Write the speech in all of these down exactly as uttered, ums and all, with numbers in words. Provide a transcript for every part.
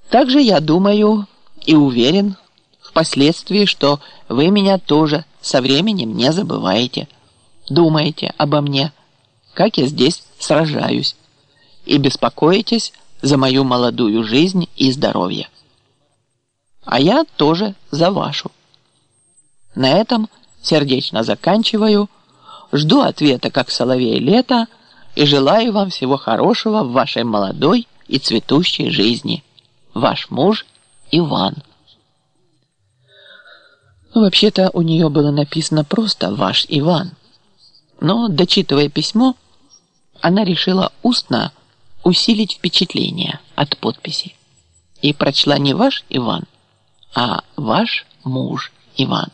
Также я думаю и уверен впоследствии, что вы меня тоже со временем не забываете, думаете обо мне, как я здесь сражаюсь, и беспокоитесь за мою молодую жизнь и здоровье. А я тоже за вашу. На этом сердечно заканчиваю, жду ответа, как соловей лета, и желаю вам всего хорошего в вашей молодой и цветущей жизни. Ваш муж Иван. Ну, вообще-то у нее было написано просто «Ваш Иван». Но, дочитывая письмо, она решила устно усилить впечатление от подписи и прочла не «Ваш Иван», а «Ваш муж Иван».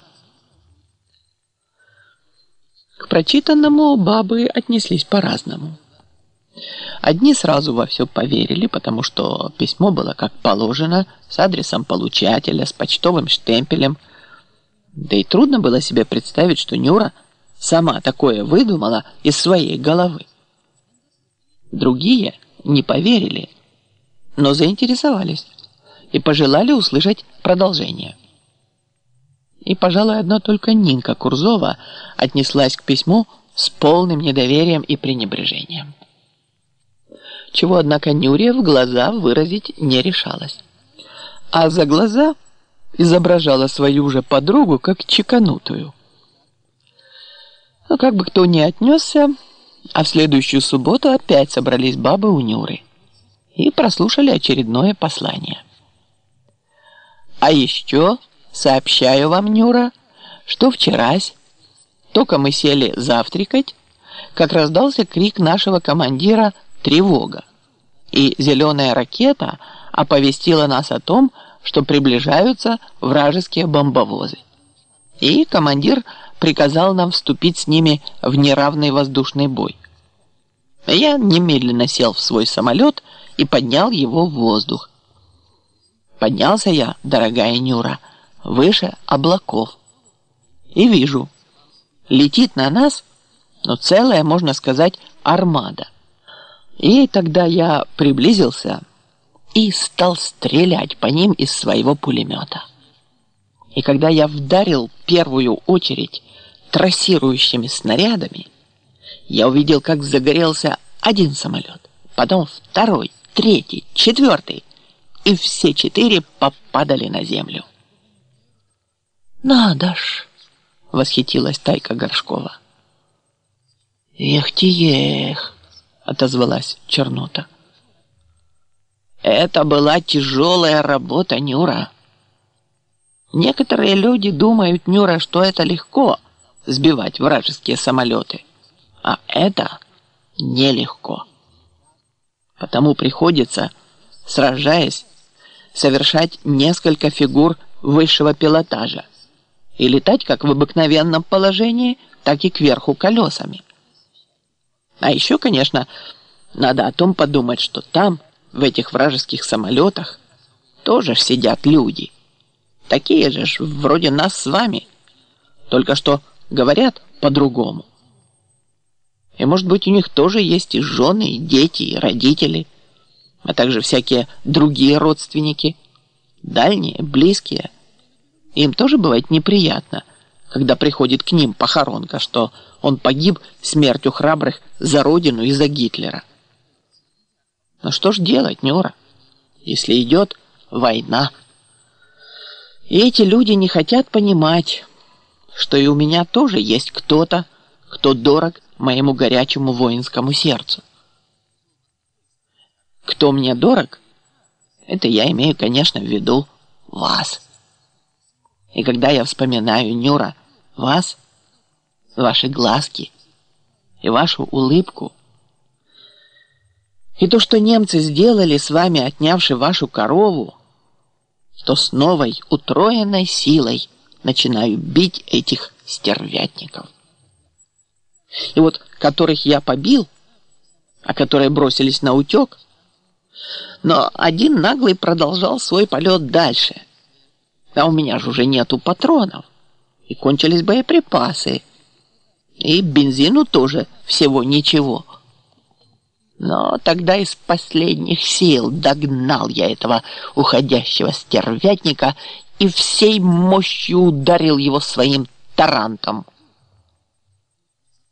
К прочитанному бабы отнеслись по-разному. Одни сразу во все поверили, потому что письмо было как положено, с адресом получателя, с почтовым штемпелем. Да и трудно было себе представить, что Нюра сама такое выдумала из своей головы. Другие не поверили, но заинтересовались и пожелали услышать продолжение. И, пожалуй, одна только Нинка Курзова отнеслась к письму с полным недоверием и пренебрежением. Чего, однако, Нюре в глаза выразить не решалась. А за глаза изображала свою же подругу как чеканутую. Но как бы кто ни отнесся, а в следующую субботу опять собрались бабы у Нюры и прослушали очередное послание. А еще сообщаю вам, Нюра, что вчерась, только мы сели завтракать, как раздался крик нашего командира «Тревога!» и зеленая ракета оповестила нас о том, что приближаются вражеские бомбовозы. И командир приказал нам вступить с ними в неравный воздушный бой. Я немедленно сел в свой самолет и поднял его в воздух. Поднялся я, дорогая Нюра, выше облаков. И вижу, летит на нас, ну, целая, можно сказать, армада. И тогда я приблизился и стал стрелять по ним из своего пулемета. И когда я вдарил первую очередь трассирующими снарядами, я увидел, как загорелся один самолет, потом второй, третий, четвертый, и все четыре попадали на землю. «Надо ж!» — восхитилась Тайка Горшкова. «Эх-ти-эх!» — отозвалась Чернота. Это была тяжелая работа, Нюра. Некоторые люди думают, Нюра, что это легко сбивать вражеские самолеты, а это нелегко. Потому приходится, сражаясь, совершать несколько фигур высшего пилотажа и летать как в обыкновенном положении, так и кверху колесами. А еще, конечно, надо о том подумать, что там, в этих вражеских самолетах, тоже сидят люди. Такие же, вроде нас с вами, только что говорят по-другому. И, может быть, у них тоже есть и жены, и дети, и родители, а также всякие другие родственники, дальние, близкие. Им тоже бывает неприятно, когда приходит к ним похоронка, что он погиб смертью храбрых за родину и за Гитлера. Но что ж делать, Нюра, если идет война? И эти люди не хотят понимать, что и у меня тоже есть кто-то, кто дорог моему горячему воинскому сердцу. Кто мне дорог, это я имею, конечно, в виду вас. И когда я вспоминаю, Нюра, вас, ваши глазки и вашу улыбку, и то, что немцы сделали с вами, отнявши вашу корову, то с новой, утроенной силой начинаю бить этих стервятников. И вот которых я побил, а которые бросились на утек, но один наглый продолжал свой полет дальше. А у меня же уже нету патронов, и кончились боеприпасы, и бензину тоже всего ничего. Но тогда из последних сил догнал я этого уходящего стервятника и всей мощью ударил его своим тарантом.